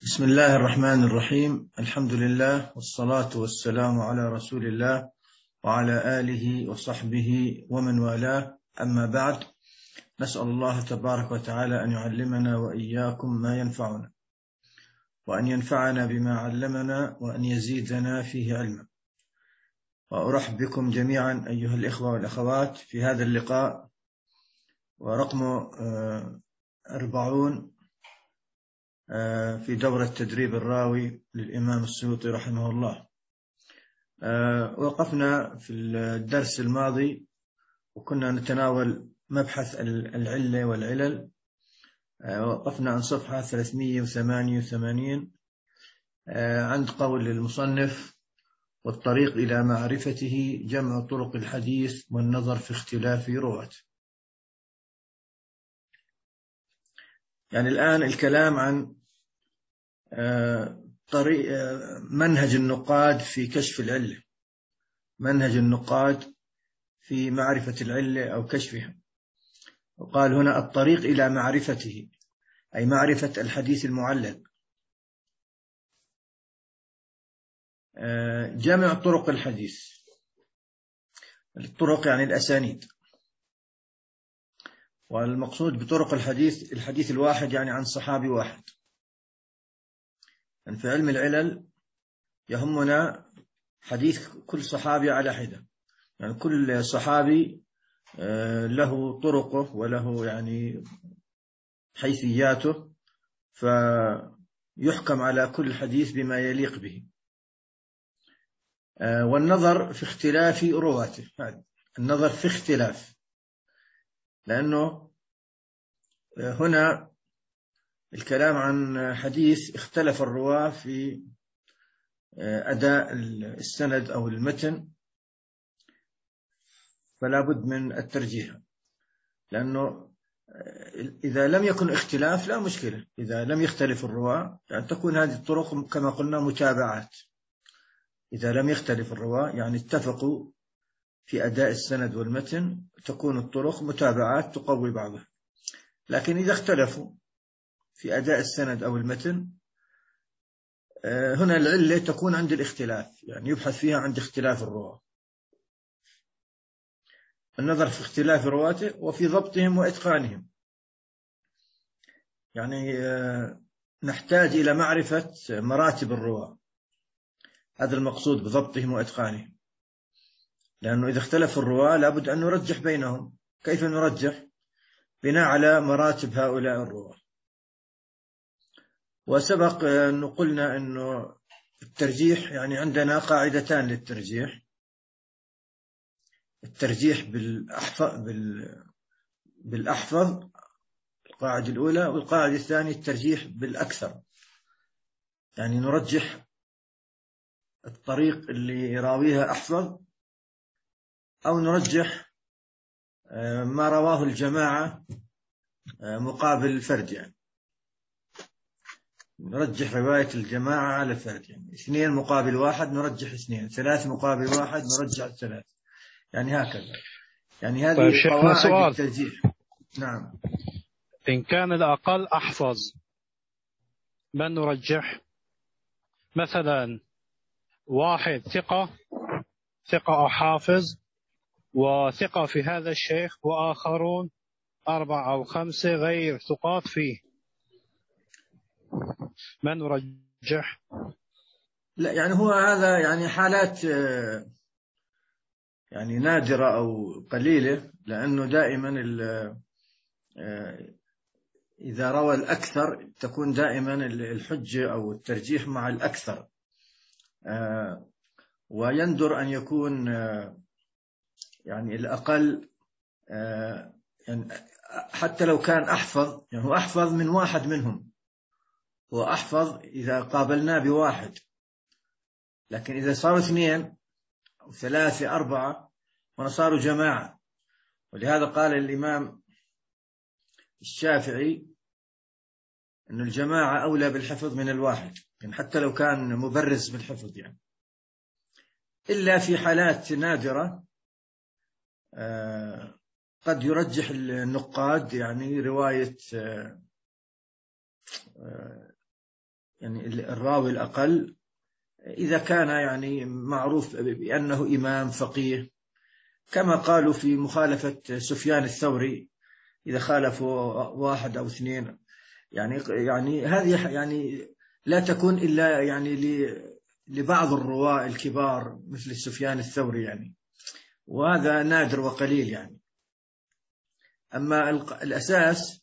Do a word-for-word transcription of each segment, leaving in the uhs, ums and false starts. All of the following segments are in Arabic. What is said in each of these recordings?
بسم الله الرحمن الرحيم. الحمد لله والصلاة والسلام على رسول الله وعلى آله وصحبه ومن والاه، أما بعد. نسأل الله تبارك وتعالى أن يعلمنا وإياكم ما ينفعنا، وأن ينفعنا بما علمنا، وأن يزيدنا فيه علما. وأرحب بكم جميعا أيها الإخوة والأخوات في هذا اللقاء، ورقم أربعون في دورة تدريب الراوي للإمام السيوطي رحمه الله. وقفنا في الدرس الماضي وكنا نتناول مبحث العلة والعلل. وقفنا عن صفحة ثلاثمئة وثمانية وثمانين عند قول المصنف: والطريق إلى معرفته جمع طرق الحديث والنظر في اختلاف رواته. يعني الآن الكلام عن طريق منهج النقاد في كشف العلة، منهج النقاد في معرفة العلة أو كشفها. وقال هنا الطريق إلى معرفته، أي معرفة الحديث المعلل. جمع طرق الحديث، الطرق يعني الأسانيد، والمقصود بطرق الحديث الحديث الواحد، يعني عن صحابي واحد. يعني في علم العلل يهمنا حديث كل صحابي على حدة، يعني كل صحابي له طرقه وله يعني حيثياته، فيحكم على كل حديث بما يليق به. والنظر في اختلاف رواته، النظر في اختلاف، لأنه هنا الكلام عن حديث اختلف الرواة في أداء السند أو المتن، فلا بد من الترجيح، لأنه إذا لم يكن اختلاف لا مشكلة. إذا لم يختلف الرواة يعني تكون هذه الطرق كما قلنا متابعات. إذا لم يختلف الرواة يعني اتفقوا في أداء السند والمتن، تكون الطرق متابعات تقوي بعضها. لكن إذا اختلفوا في أداء السند أو المتن، هنا العلة تكون عند الاختلاف، يعني يبحث فيها عند اختلاف الرواة، النظر في اختلاف رواته وفي ضبطهم وإتقانهم. يعني نحتاج إلى معرفة مراتب الرواة، هذا المقصود بضبطهم وإتقانهم، لأنه إذا اختلف الرواة لابد أن نرجح بينهم. كيف نرجح؟ بناء على مراتب هؤلاء الرواة. وسبق أن قلنا أنه الترجيح يعني عندنا قاعدتان للترجيح: الترجيح بالأحفظ, بالأحفظ القاعدة الأولى، والقاعدة الثانية الترجيح بالأكثر، يعني نرجح الطريق اللي يراويها أحفظ، أو نرجح ما رواه الجماعة مقابل الفرد، يعني نرجح رواية الجماعة على الفرد، يعني اثنين مقابل واحد نرجح اثنين، ثلاث مقابل واحد نرجح ثلاث، يعني هكذا. يعني هذه طيب شيخنا قواعد سؤال: الترجيح. نعم. إن كان الأقل أحفظ من نرجح؟ مثلا واحد ثقة ثقة أو حافظ وثقة في هذا الشيخ، وآخرون أربعة أو خمسة غير ثقات فيه، من نرجح؟ لا، يعني هو هذا يعني حالات يعني نادرة أو قليلة، لأنه دائما إذا روى الأكثر تكون دائما الحجة أو الترجيح مع الأكثر، ويندر أن يكون يعني الأقل، يعني حتى لو كان أحفظ، يعني هو أحفظ من واحد منهم، هو أحفظ إذا قابلناه بواحد، لكن إذا صاروا اثنين أو ثلاثة أربعة وصاروا جماعة. ولهذا قال الإمام الشافعي أن الجماعة أولى بالحفظ من الواحد، يعني حتى لو كان مبرز بالحفظ، يعني إلا في حالات نادرة قد يرجح النقاد يعني رواية يعني الراوي الأقل إذا كان يعني معروف بأنه إمام فقيه، كما قالوا في مخالفة سفيان الثوري إذا خالفوا واحد أو اثنين، يعني يعني هذه يعني لا تكون إلا يعني لبعض الرواة الكبار مثل سفيان الثوري يعني، وهذا نادر وقليل يعني. أما الأساس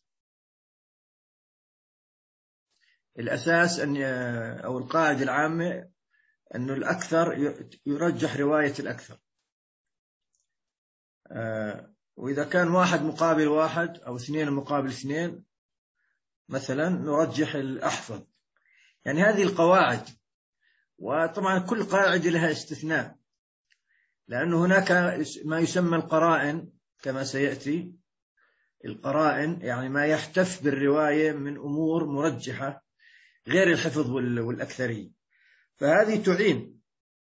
الأساس أن أو القاعدة العامة أنه الأكثر يرجح رواية الأكثر، وإذا كان واحد مقابل واحد أو اثنين مقابل اثنين مثلا نرجح الأحفظ. يعني هذه القواعد، وطبعا كل قاعدة لها استثناء، لأنه هناك ما يسمى القرائن كما سيأتي. القرائن يعني ما يحتف بالرواية من أمور مرجحة غير الحفظ والأكثرية، فهذه تعين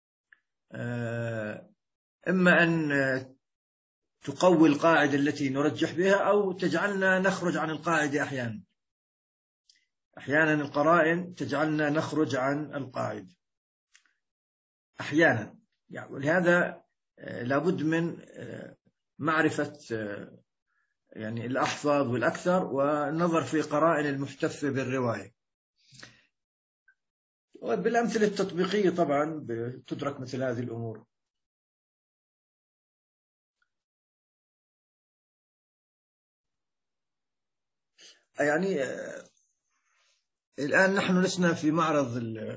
إما أن تقوي القاعدة التي نرجح بها أو تجعلنا نخرج عن القاعدة. أحيانا أحيانا القرائن تجعلنا نخرج عن القاعدة أحيانا يعني. ولهذا لابد من معرفة يعني الأحفظ والأكثر والنظر في قرائن المحتفة بالرواية. وبالأمثلة التطبيقية طبعا تدرك مثل هذه الأمور. يعني الآن نحن لسنا في معرض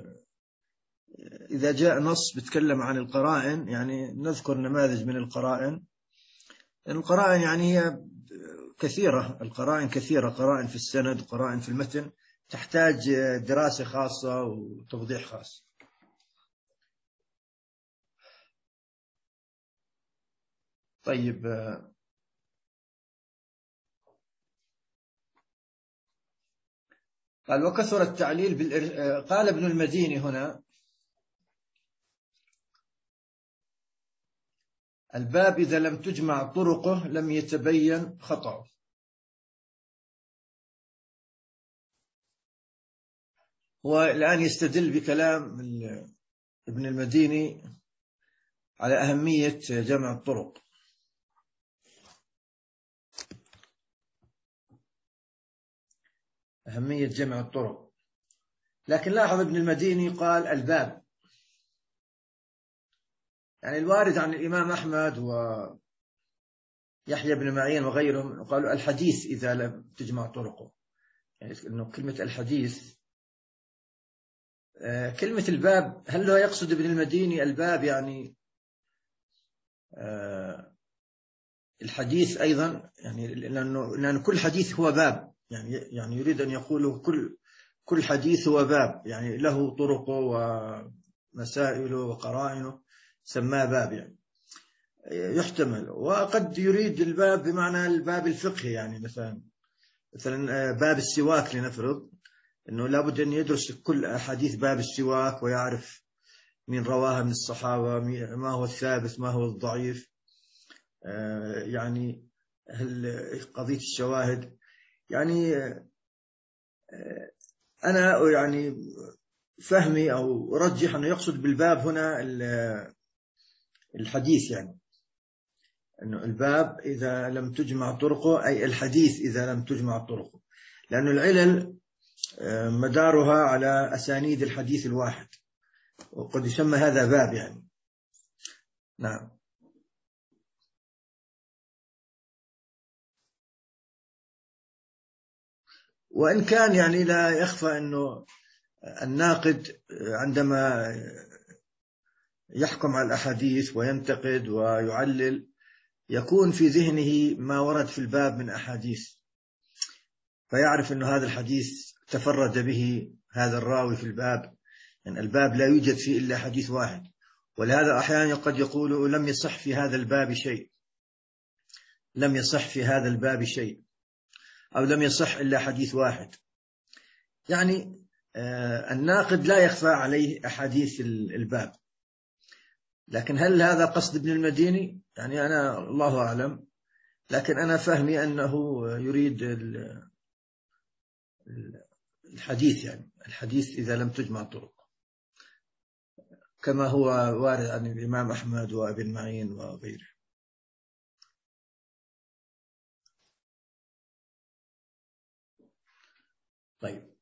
إذا جاء نص بتكلم عن القرائن، يعني نذكر نماذج من القرائن. القرائن يعني هي كثيرة، القرائن كثيرة، قرائن في السند، قرائن في المتن، تحتاج دراسة خاصة وتوضيح خاص. طيب، قال وكثر التعليل بالإر... قال ابن المديني هنا: الباب إذا لم تجمع طرقه لم يتبين خطأه. هو الآن يستدل بكلام ابن المديني على أهمية جمع الطرق. أهمية جمع الطرق، لكن لاحظ ابن المديني قال الباب، يعني الوارد عن الإمام أحمد ويحيى بن معين وغيرهم قالوا الحديث إذا لم تجمع طرقه، يعني إنه كلمة الحديث. كلمة الباب، هل هو يقصد ابن المديني الباب يعني الحديث أيضا؟ يعني لأنه لأن كل حديث هو باب، يعني يعني يريد أن يقوله كل كل حديث هو باب، يعني له طرقه ومسائله وقرائنه، سماه باب يعني. يحتمل، وقد يريد الباب بمعنى الباب الفقهي، يعني مثلا مثلا باب السواك لنفرض أنه لابد أن يدرس كل أحاديث باب السواك ويعرف من رواها من الصحابة، ما هو الثابت ما هو الضعيف، يعني قضية الشواهد. يعني أنا يعني فهمي أو أرجح أنه يقصد بالباب هنا الحديث، يعني أنه الباب إذا لم تجمع طرقه أي الحديث إذا لم تجمع طرقه، لأن العلل مدارها على أسانيد الحديث الواحد، وقد يسمى هذا باب يعني. نعم. وإن كان يعني لا يخفى أنه الناقد عندما يحكم على الأحاديث وينتقد ويعلل يكون في ذهنه ما ورد في الباب من أحاديث، فيعرف أنه هذا الحديث تفرد به هذا الراوي في الباب، يعني الباب لا يوجد فيه إلا حديث واحد، ولهذا أحيانا قد يقول لم يصح في هذا الباب شيء، لم يصح في هذا الباب شيء، أو لم يصح إلا حديث واحد. يعني الناقد لا يخفى عليه أحاديث الباب، لكن هل هذا قصد ابن المديني؟ يعني أنا الله أعلم، لكن أنا فهمي أنه يريد الحديث، يعني الحديث إذا لم تجمع طرق، كما هو وارد عن الإمام أحمد وابن معين وغيره. طيب،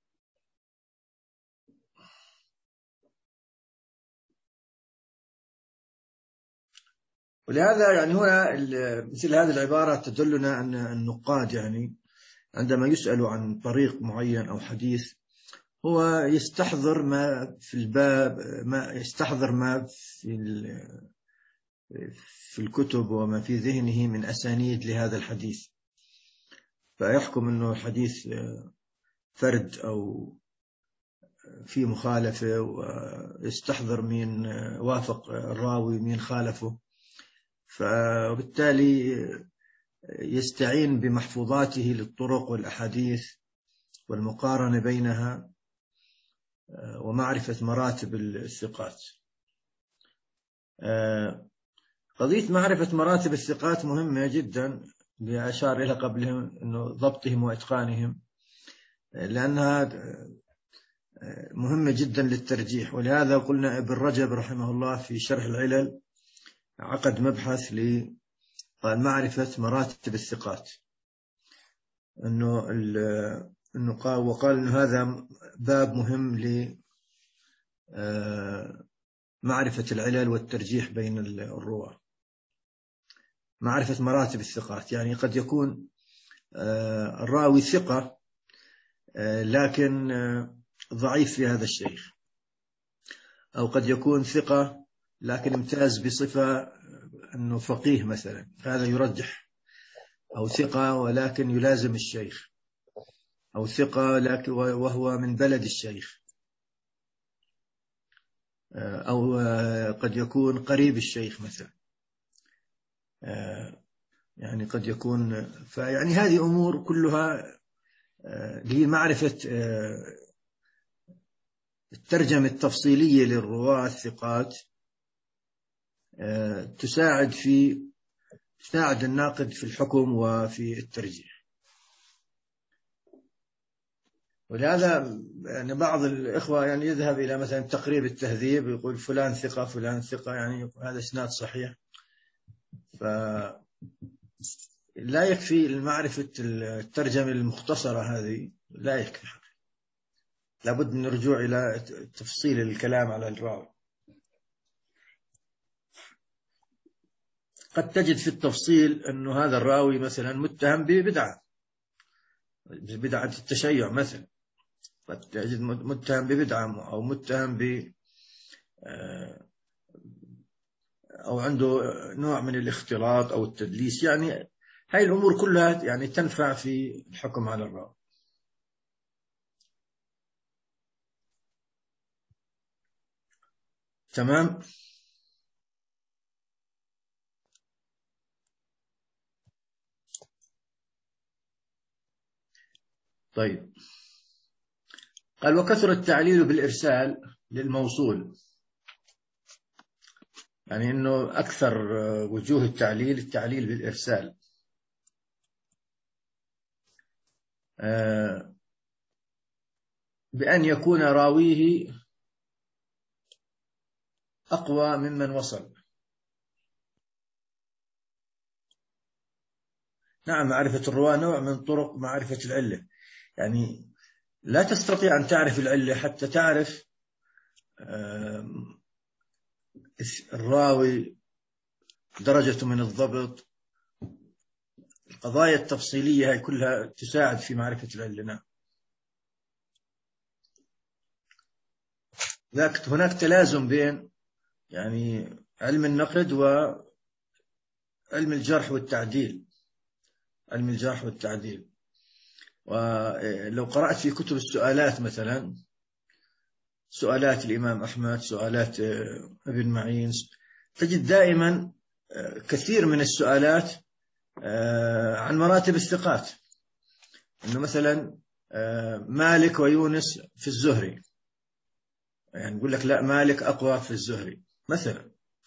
ولهذا يعني هنا مثل هذه العبارة تدلنا أن النقاد يعني عندما يسألوا عن طريق معين أو حديث هو يستحضر ما في الباب، ما يستحضر ما في في الكتب وما في ذهنه من أسانيد لهذا الحديث، فيحكم أنه حديث فرد أو في مخالفة، ويستحضر مين وافق الراوي مين خالفه، فبالتالي يستعين بمحفوظاته للطرق والأحاديث والمقارنة بينها ومعرفة مراتب الثقات. قضية معرفة مراتب الثقات مهمة جدا، بأشار إلى قبلهم أنه ضبطهم وإتقانهم، لأنها مهمة جدا للترجيح. ولهذا قلنا ابن رجب رحمه الله في شرح العلل عقد مبحث لمعرفة مراتب الثقات، أنه أنه قال وقال أن هذا باب مهم لمعرفة العلل والترجيح بين الرواة. معرفة مراتب الثقات يعني قد يكون الراوي ثقة لكن ضعيف في هذا الشيخ، أو قد يكون ثقة لكن امتاز بصفة أنه فقيه مثلا، هذا يرجح، أو ثقة ولكن يلازم الشيخ، أو ثقة لكن وهو من بلد الشيخ، أو قد يكون قريب الشيخ مثلا، يعني قد يكون. فيعني هذه أمور كلها لمعرفة الترجمة التفصيلية للرواة الثقات تساعد في تساعد الناقد في الحكم وفي الترجيح. ولهذا يعني بعض الإخوة يعني يذهب إلى مثلا تقريب التهذيب يقول فلان ثقة فلان ثقة، يعني هذا إسناد صحيح، فلا يكفي المعرفة الترجمة المختصرة هذه، لا يكفي، لابد من الرجوع إلى تفصيل الكلام على الراوي. قد تجد في التفصيل أنه هذا الراوي مثلا متهم ببدعة، بدعة التشيع مثلا، قد تجد متهم ببدعة أو متهم ب أو عنده نوع من الاختلاط أو التدليس، يعني هاي الأمور كلها يعني تنفع في الحكم على الراوي. تمام. طيب، قال وكثر التعليل بالإرسال للموصول، يعني أنه أكثر وجوه التعليل التعليل بالإرسال، بأن يكون راويه أقوى ممن وصل. نعم، معرفة الرواة نوع من طرق معرفة العلة، يعني لا تستطيع أن تعرف العلة حتى تعرف الراوي درجته من الضبط، القضايا التفصيلية هي كلها تساعد في معرفة العلة. نعم، هناك تلازم بين يعني علم النقد وعلم الجرح والتعديل، علم الجرح والتعديل. ولو قرأت في كتب السؤالات مثلا، سؤالات الإمام أحمد، سؤالات ابن معين، تجد دائما كثير من السؤالات عن مراتب الثقات، إنه مثلا مالك ويونس في الزهري، يعني يقول لك لا مالك أقوى في الزهري مثلا،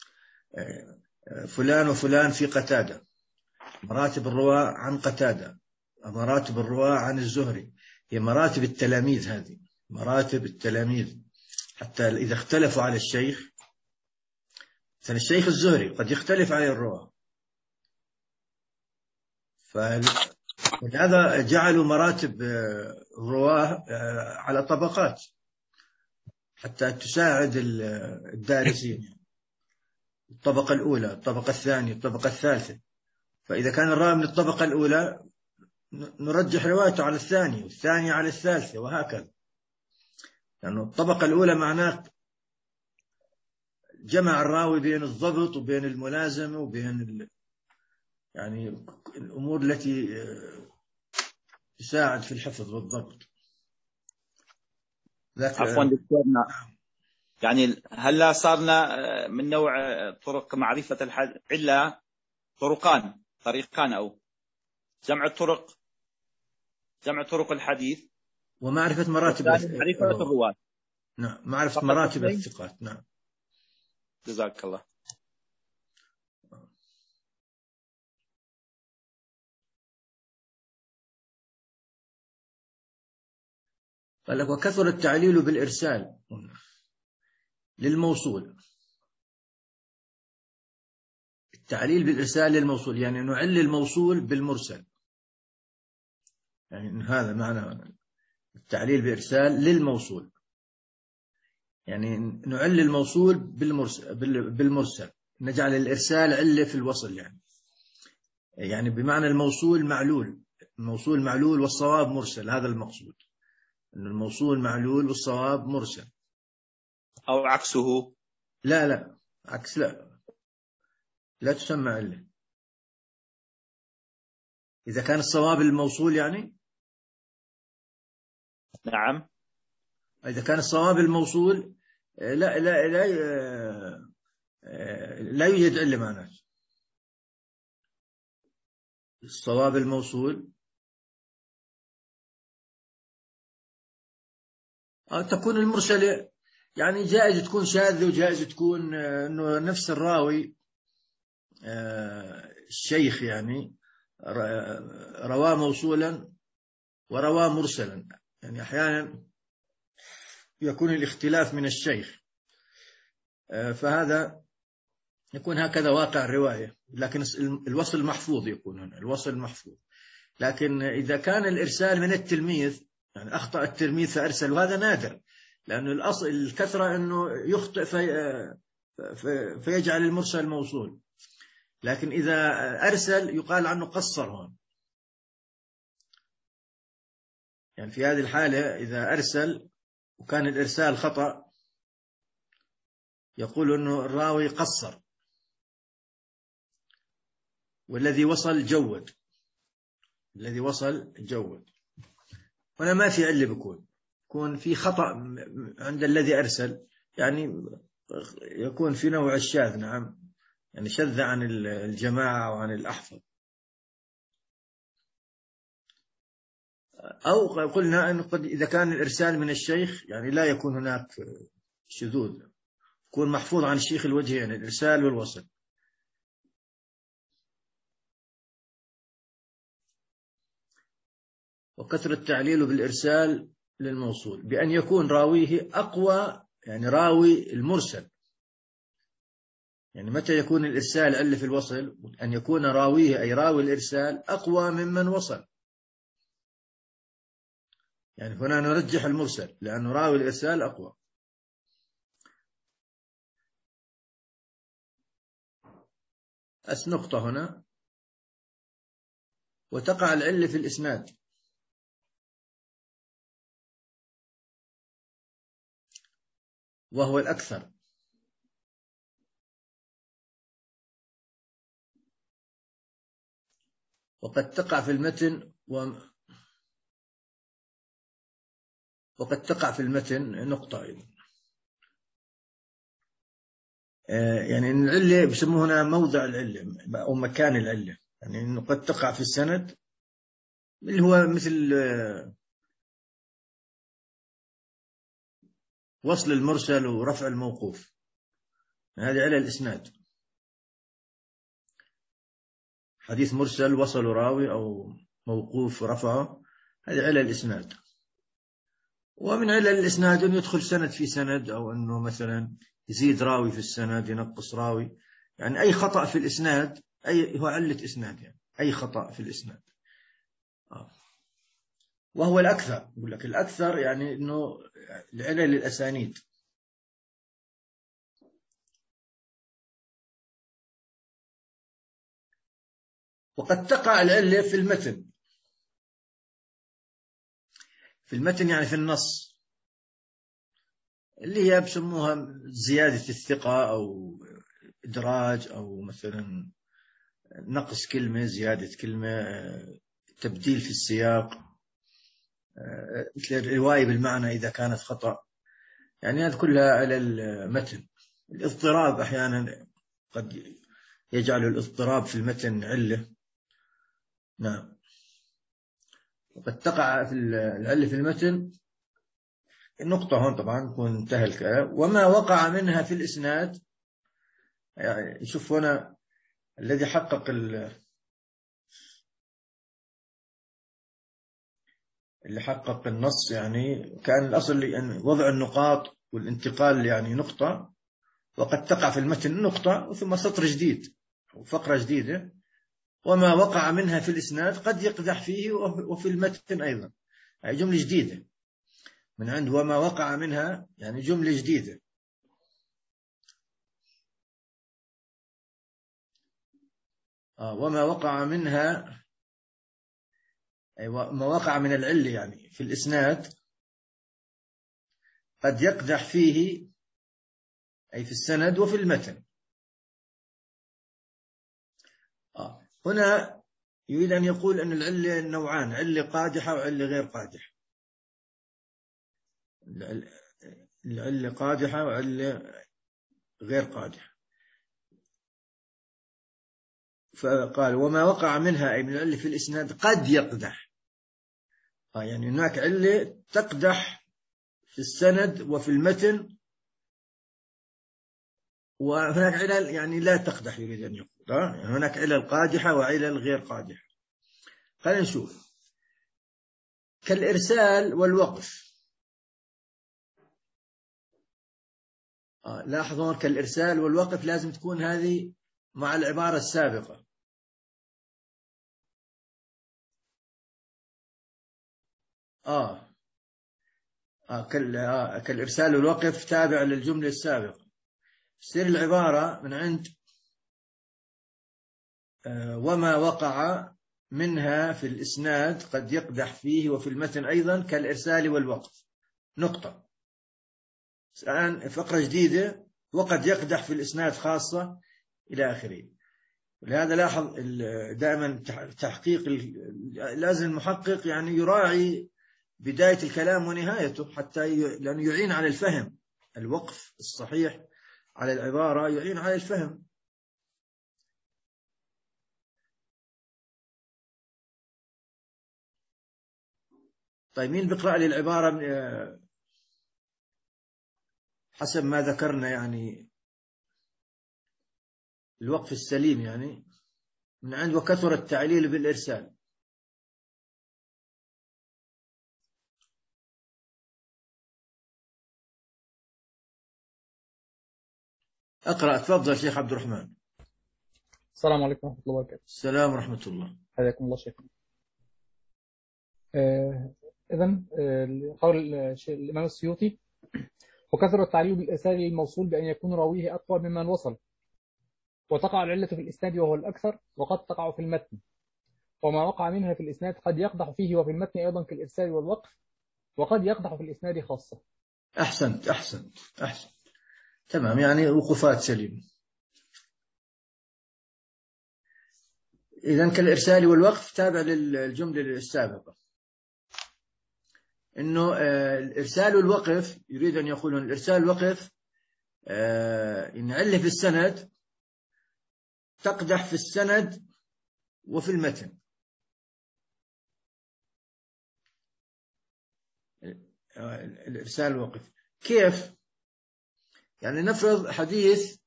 فلان وفلان في قتادة، مراتب الرواة عن قتادة، مراتب الرواة عن الزهري، هي مراتب التلاميذ، هذه مراتب التلاميذ، حتى إذا اختلفوا على الشيخ، مثلا الشيخ الزهري قد يختلف عليه الرواة، فلهذا جعلوا مراتب الرواة على طبقات حتى تساعد الدارسين. الطبقة الأولى، الطبقة الثانية، الطبقة الثالثة. فإذا كان الراوي من الطبقة الأولى نرجح روايته على الثانية، والثانية على الثالثة، وهكذا. لأنه يعني الطبقة الأولى معناه جمع الراوي بين الضبط وبين الملازمة وبين ال... يعني الأمور التي تساعد في الحفظ والضبط. عفوا دكتورنا، يعني هلا صارنا من نوع طرق معرفة الحديث إلا طرقان طريقان أو جمع الطرق، جمع طرق الحديث ومعرفة مراتب معرفة الرواة. نعم، معرفة مراتب الثقات. نعم، جزاك الله. قال لك وكثر التعليل بالإرسال للموصول. التعليل بالإرسال للموصول يعني نعل الموصول بالمرسل، يعني هذا معنى التعليل بإرسال للموصول، يعني نعل الموصول بالمرسل, بالمرسل نجعل الإرسال علة في الوصل، يعني يعني بمعنى الموصول معلول، الموصول معلول والصواب مرسل. هذا المقصود، أن الموصول معلول والصواب مرسل، أو عكسه. لا لا عكس، لا لا تسمى علة. إذا كان الصواب الموصول يعني نعم، إذا كان الصواب الموصول لا لا لا لا يوجد علة معناه. الصواب الموصول تكون المرسلة، يعني جائز تكون شاذة وجائز تكون إنه نفس الراوي الشيخ يعني رواه موصولا ورواه مرسلا، يعني أحيانا يكون الاختلاف من الشيخ، فهذا يكون هكذا واقع الرواية، لكن الوصل محفوظ يكون هنا الوصل محفوظ. لكن إذا كان الإرسال من التلميذ، يعني أخطأ التلميذ فأرسل، وهذا نادر، لأن الأصل الكثرة أنه يخطئ في في فيجعل المرسل موصول، لكن إذا أرسل يقال عنه قصر هون. يعني في هذه الحالة إذا أرسل وكان الإرسال خطأ يقول أنه الراوي قصر، والذي وصل جود، الذي وصل جود. هنا ما في علة، بيكون يكون في خطأ عند الذي أرسل، يعني يكون في نوع الشاذ. نعم، يعني شذ عن الجماعة وعن الأحفظ. أو قلنا أن قد إذا كان الإرسال من الشيخ يعني لا يكون هناك شذوذ، يكون محفوظ عن الشيخ الوجهين، الإرسال والوصل. وكثر التعليل بالإرسال للموصول بأن يكون راويه أقوى، يعني راوي المرسل، يعني متى يكون الإرسال علة في الوصل؟ أن يكون راويه أي راوي الإرسال أقوى ممن وصل، يعني هنا نرجح المرسل لأنه راوي الإرسال أقوى. أس نقطة هنا، وتقع العلة في الإسناد، وهو الأكثر، وقد تقع في المتن و... وقد تقع في المتن نقطة أيضا، يعني العلة بسموه هنا موضع العلة أو مكان العلة، يعني إنه قد تقع في السند اللي هو مثل وصل المرسل ورفع الموقوف، هذه علة الإسناد. حديث مرسل وصل راوي أو موقوف رفعه، هذه علة الإسناد. ومن علل الإسناد أن يدخل سند في سند، أو أنه مثلا يزيد راوي في السند، ينقص راوي، يعني أي خطأ في الإسناد أي هو علة إسناد، يعني أي خطأ في الإسناد. آه. وهو الأكثر، يقول لك الأكثر يعني أنه العلل الأسانيد. وقد تقع العلة في المتن، في المتن يعني في النص، اللي هي بسموها زيادة الثقة أو إدراج، أو مثلا نقص كلمة، زيادة كلمة، تبديل في السياق، مثل الرواية بالمعنى إذا كانت خطأ، يعني هذه كلها على المتن. الاضطراب أحيانا قد يجعل الاضطراب في المتن علة. نعم. وقد تقع في العلة في المتن. النقطة هون طبعا يكون انتهى الكلام. وما وقع منها في الإسناد، يعني شوف هنا الذي حقق اللي حقق النص، يعني كان الأصل يعني وضع النقاط والانتقال يعني نقطة، وقد تقع في المتن نقطة ثم سطر جديد وفقرة جديدة. وما وقع منها في الإسناد قد يقدح فيه وفي المتن أيضا، يعني جملة جديدة من عند وما وقع منها، يعني جملة جديدة. آه وما وقع منها، أي ما وقع من العلة يعني في الإسناد قد يقدح فيه، أي في السند وفي المتن. آه هنا يريد أن يقول أن العلة نوعان، علة قادحة وعلة غير قادحة. العلة قادحة وعلة غير قادحة. فقال وما وقع منها، أي من العلة في الإسناد قد يقدح، آه يعني هناك علة تقدح في السند وفي المتن، وهناك علل يعني لا تقدح، يريد أن يقول آه يعني هناك علل قادحة وعلل غير قادحة. خلينا نشوف. كالإرسال والوقف. آه لاحظوا كالإرسال والوقف لازم تكون هذه مع العبارة السابقة. آه, آه, آه كالإرسال والوقف تابع للجملة السابقة. تصير العبارة من عند آه وما وقع منها في الإسناد قد يقدح فيه وفي المتن أيضا كالإرسال والوقف نقطة. الآن فقرة جديدة، وقد يقدح في الإسناد خاصة إلى آخره. لهذا لاحظ دائما تحقيق، لازم المحقق يعني يراعي بداية الكلام ونهايته، حتى لأنه يعين على الفهم. الوقف الصحيح على العبارة يعين على الفهم. طيب مين بيقرأ لي العبارة حسب ما ذكرنا، يعني الوقف السليم يعني من عند وكثر التعليل بالإرسال. أقرأ. تفضل شيخ عبد الرحمن. السلام عليكم ورحمة الله وبركاته. السلام ورحمة الله. حياكم الله شيخنا. آه إذن آه قول الإمام السيوطي: وكثر التعليل بالإرسال الموصول بأن يكون راويه أقوى ممن وصل، وتقع العلة في الإسناد وهو الأكثر، وقد تقع في المتن. وما وقع منها في الإسناد قد يقدح فيه وفي المتن أيضا كالإرسال والوقف، وقد يقدح في الإسناد خاصة. أحسنت أحسنت أحسنت تمام، يعني وقفات سليمة. إذن كالإرسال والوقف تابع للجملة السابقة. إنه الإرسال والوقف يريد أن يقول الإرسال والوقف إن علة في السند تقدح في السند وفي المتن. الإرسال والوقف كيف؟ يعني نفرض حديث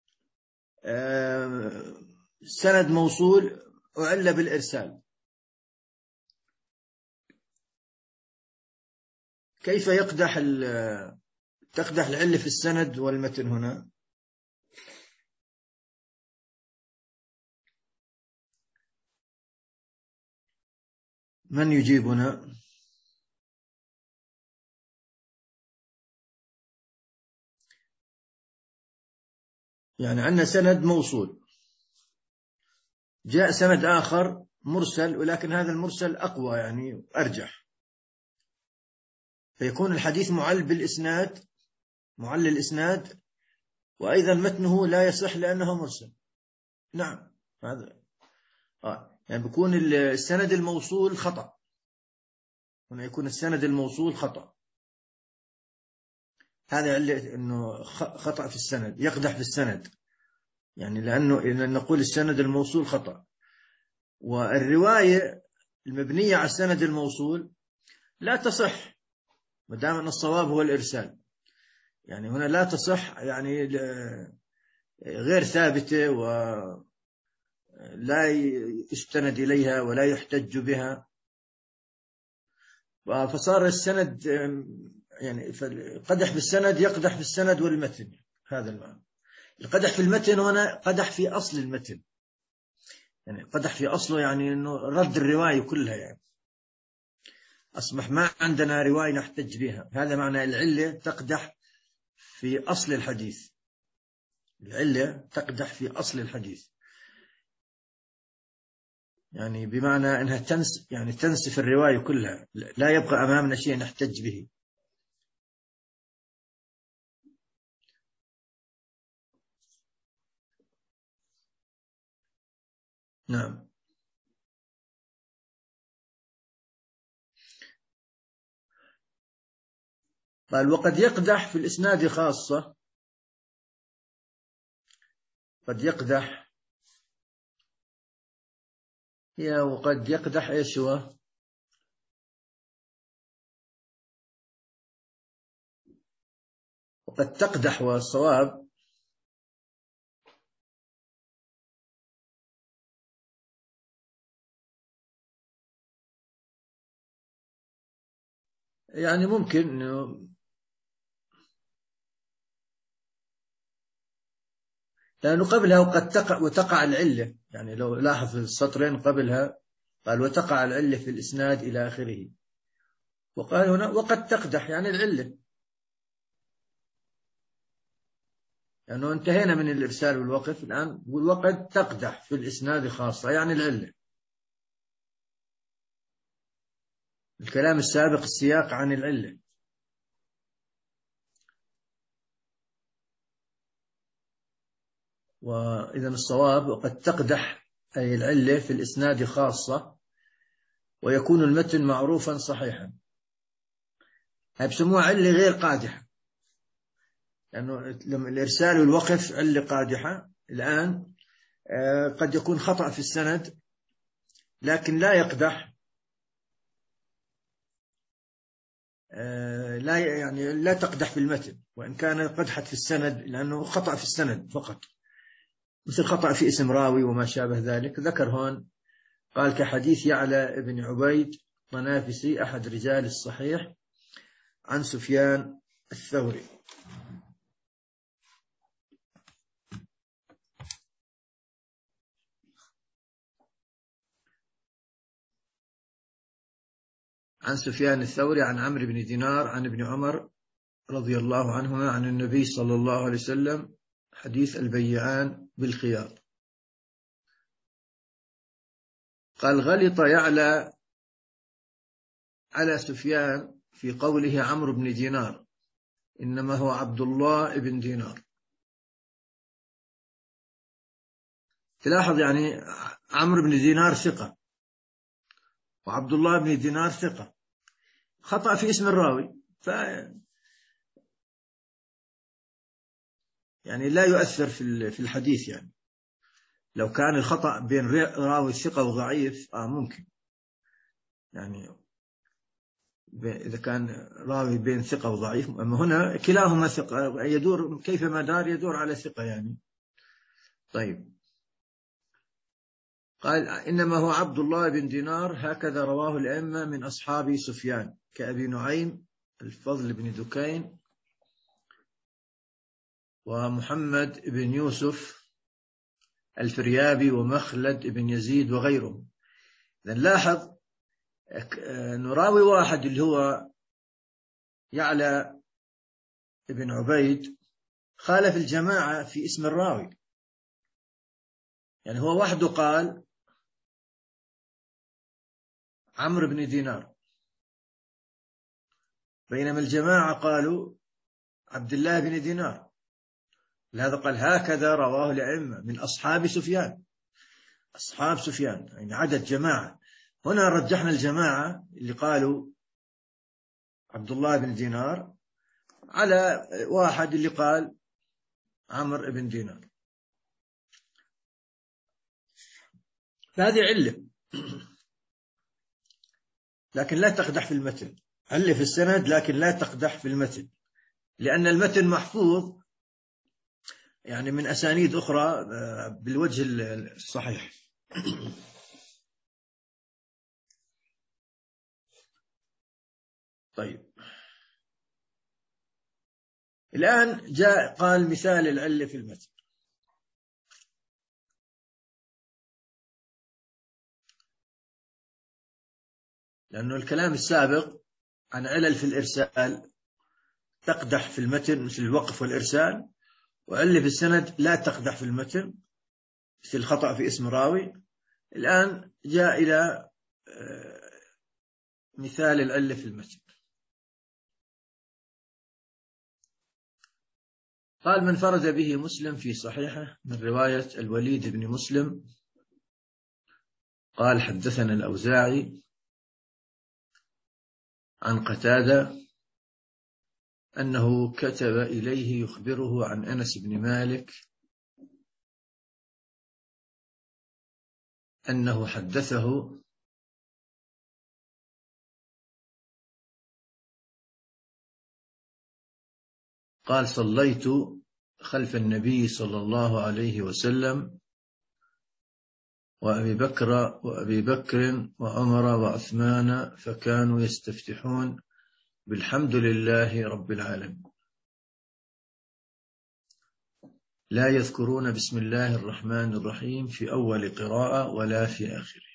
سند موصول وعلة بالإرسال، كيف يقدح تقدح العلة في السند والمتن هنا؟ من يجيبنا؟ يعني عندنا سند موصول، جاء سند آخر مرسل، ولكن هذا المرسل أقوى يعني أرجح، فيكون الحديث معل بالإسناد، معل الإسناد، وأيضا متنه لا يصح لأنه مرسل. نعم هذا آه. يعني بيكون السند الموصول خطأ، هنا يكون السند الموصول خطأ، هذا علة أنه خطأ في السند، يقدح في السند، يعني لأنه نقول السند الموصول خطأ. والرواية المبنية على السند الموصول لا تصح ما دام أن الصواب هو الإرسال، يعني هنا لا تصح، يعني غير ثابتة ولا يستند إليها ولا يحتج بها، فصار السند يعني قدح في السند، يقدح في السند والمتن، هذا المعنى. القدح في المتن هنا قدح في أصل المتن، يعني قدح في أصله، يعني أنه رد الرواية كلها، يعني أصبح ما عندنا رواية نحتج بها، هذا معنى العلة تقدح في أصل الحديث، العلة تقدح في أصل الحديث، يعني بمعنى أنها تنس يعني تنسف الرواية كلها، لا يبقى أمامنا شيء نحتج به. نعم. قال وقد يقدح في الإسناد خاصة، قد يقدح هي وقد يقدح إيش هو؟ وقد تقدح والصواب يعني ممكن لأنه قبلها وقد تقع وتقع العلة، يعني لو لاحظ السطرين قبلها قال وتقع العلة في الإسناد إلى آخره، وقال هنا وقد تقدح يعني العلة، لأنه يعني انتهينا من الإرسال والوقف، الآن وقد تقدح في الإسناد خاصة يعني العلة. الكلام السابق السياق عن العلة، وإذا الصواب وقد تقدح أي العلة في الإسناد خاصة، ويكون المتن معروفا صحيحا، هاي بسموها علة غير قادحة، لأنه لما الإرسال والوقف علة قادحة، الآن قد يكون خطأ في السند لكن لا يقدح، لا يعني لا تقدح في المتن، وإن كان قدحت في السند لأنه خطأ في السند فقط، مثل خطأ في اسم راوي وما شابه ذلك. ذكر هون قال كحديث يعلى بن عبيد طنافسي أحد رجال الصحيح عن سفيان الثوري. عن سفيان الثوري عن عمرو بن دينار عن ابن عمر رضي الله عنهما عن النبي صلى الله عليه وسلم حديث البيعان بالخيار. قال غلط يعلى على سفيان في قوله عمرو بن دينار، إنما هو عبد الله بن دينار. تلاحظ يعني عمرو بن دينار ثقة وعبد الله بن دينار ثقة، خطأ في اسم الراوي، ف يعني لا يؤثر في في الحديث، يعني لو كان الخطأ بين راوي ثقة وضعيف آه ممكن، يعني إذا كان راوي بين ثقة وضعيف، أما هنا كلاهما ثقة، يدور كيفما دار يدور على ثقة يعني. طيب قال إنما هو عبد الله بن دينار، هكذا رواه الأئمة من أصحاب سفيان كأبي نعيم الفضل بن دكين ومحمد بن يوسف الفريابي ومخلد بن يزيد وغيرهم. إذن لاحظ نراوي واحد اللي هو يعلى بن عبيد خالف الجماعة في اسم الراوي، يعني هو وحده قال عمرو بن دينار، بينما الجماعة قالوا عبد الله بن دينار. لهذا قال هكذا رواه الأئمة من أصحاب سفيان، أصحاب سفيان يعني عدد جماعة. هنا رجحنا الجماعة اللي قالوا عبد الله بن دينار على واحد اللي قال عمرو بن دينار. هذه علة، لكن لا تقدح في المتن. علة في السند لكن لا تقدح في المتن، لأن المتن محفوظ يعني من أسانيد أخرى بالوجه الصحيح. طيب الآن جاء قال مثال العلة في المتن. لأنه الكلام السابق عن علل في الإرسال تقدح في المتن مثل الوقف والإرسال، وعلة في السند لا تقدح في المتن مثل الخطأ في اسم راوي. الآن جاء إلى مثال العلة في المتن. قال من فرد به مسلم في صحيحه من رواية الوليد بن مسلم قال حدثنا الأوزاعي عن قتادة أنه كتب إليه يخبره عن أنس بن مالك أنه حدثه قال صليت خلف النبي صلى الله عليه وسلم وأبي بكر وأبي بكر وعمر وعثمان فكانوا يستفتحون بالحمد لله رب العالمين لا يذكرون بسم الله الرحمن الرحيم في أول قراءة ولا في آخره.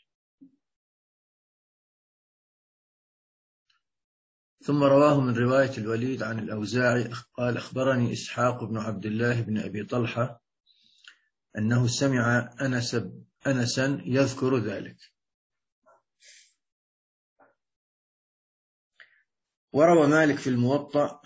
ثم رواه من رواية الوليد عن الأوزاعي قال أخبرني إسحاق بن عبد الله بن أبي طلحة أنه سمع أنس أنسا يذكر ذلك. وروى مالك في الموطأ.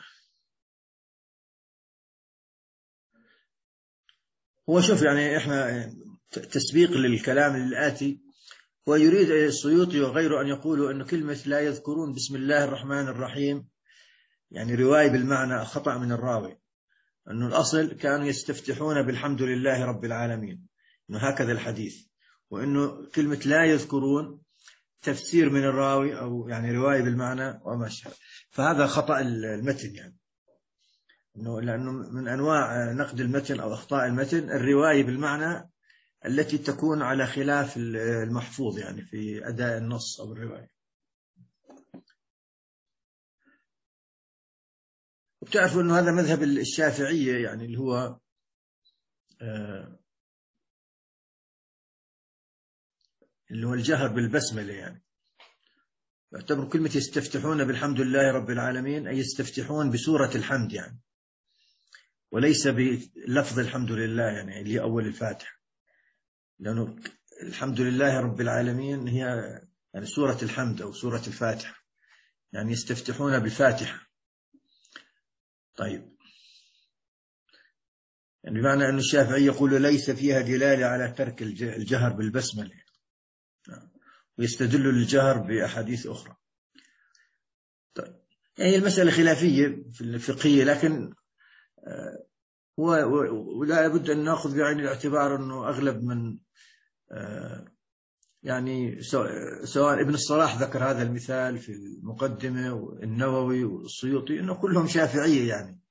هو شوف يعني إحنا تسبيق للكلام الآتي، ويريد السيوطي وغيره أن يقولوا أن كلمة لا يذكرون بسم الله الرحمن الرحيم يعني رواية بالمعنى خطأ من الراوي، أنه الأصل كانوا يستفتحون بالحمد لله رب العالمين، أنه هكذا الحديث، وأنه كلمة لا يذكرون تفسير من الراوي أو يعني رواية بالمعنى وما شابه. فهذا خطأ المتن يعني، إنه لأنه من أنواع نقد المتن أو أخطاء المتن الرواية بالمعنى التي تكون على خلاف المحفوظ يعني في أداء النص أو الرواية. وبتعرفوا أنه هذا مذهب الشافعية يعني اللي هو آه اللي هو الجهر بالبسملة، يعني يعتبروا كلمة يستفتحون بالحمد لله رب العالمين أي يستفتحون بسورة الحمد يعني، وليس بلفظ الحمد لله يعني اللي أول الفاتحة، لأنه الحمد لله رب العالمين هي يعني سورة الحمد أو سورة الفاتحة، يعني يستفتحون بالفاتحة. طيب يعني بمعنى أن الشافعي يقول ليس فيها دلالة على ترك الجهر بالبسملة، ويستدل للجهر بأحاديث أخرى. طيب يعني المسألة خلافية في الفقهية، لكن ولا بد أن نأخذ بعين الاعتبار أنه أغلب من يعني سواء ابن الصلاح ذكر هذا المثال في المقدمة والنووي والسيوطي أنه كلهم شافعية يعني،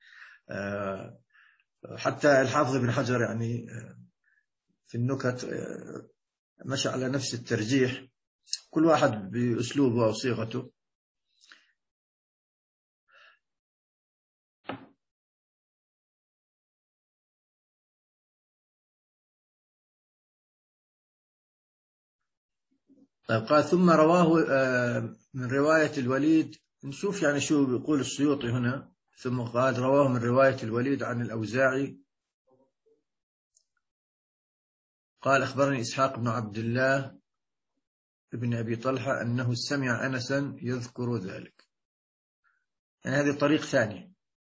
حتى الحافظ ابن حجر يعني في النكت مشى على نفس الترجيح، كل واحد بأسلوبه أو صيغته. طيب قال ثم رواه من رواية الوليد. نشوف يعني شو بيقول السيوطي هنا. ثم قال رواه من رواية الوليد عن الأوزاعي قال أخبرني إسحاق بن عبد الله ابن أبي طلحة أنه سمع أنسا يذكر ذلك. يعني هذه طريق ثانية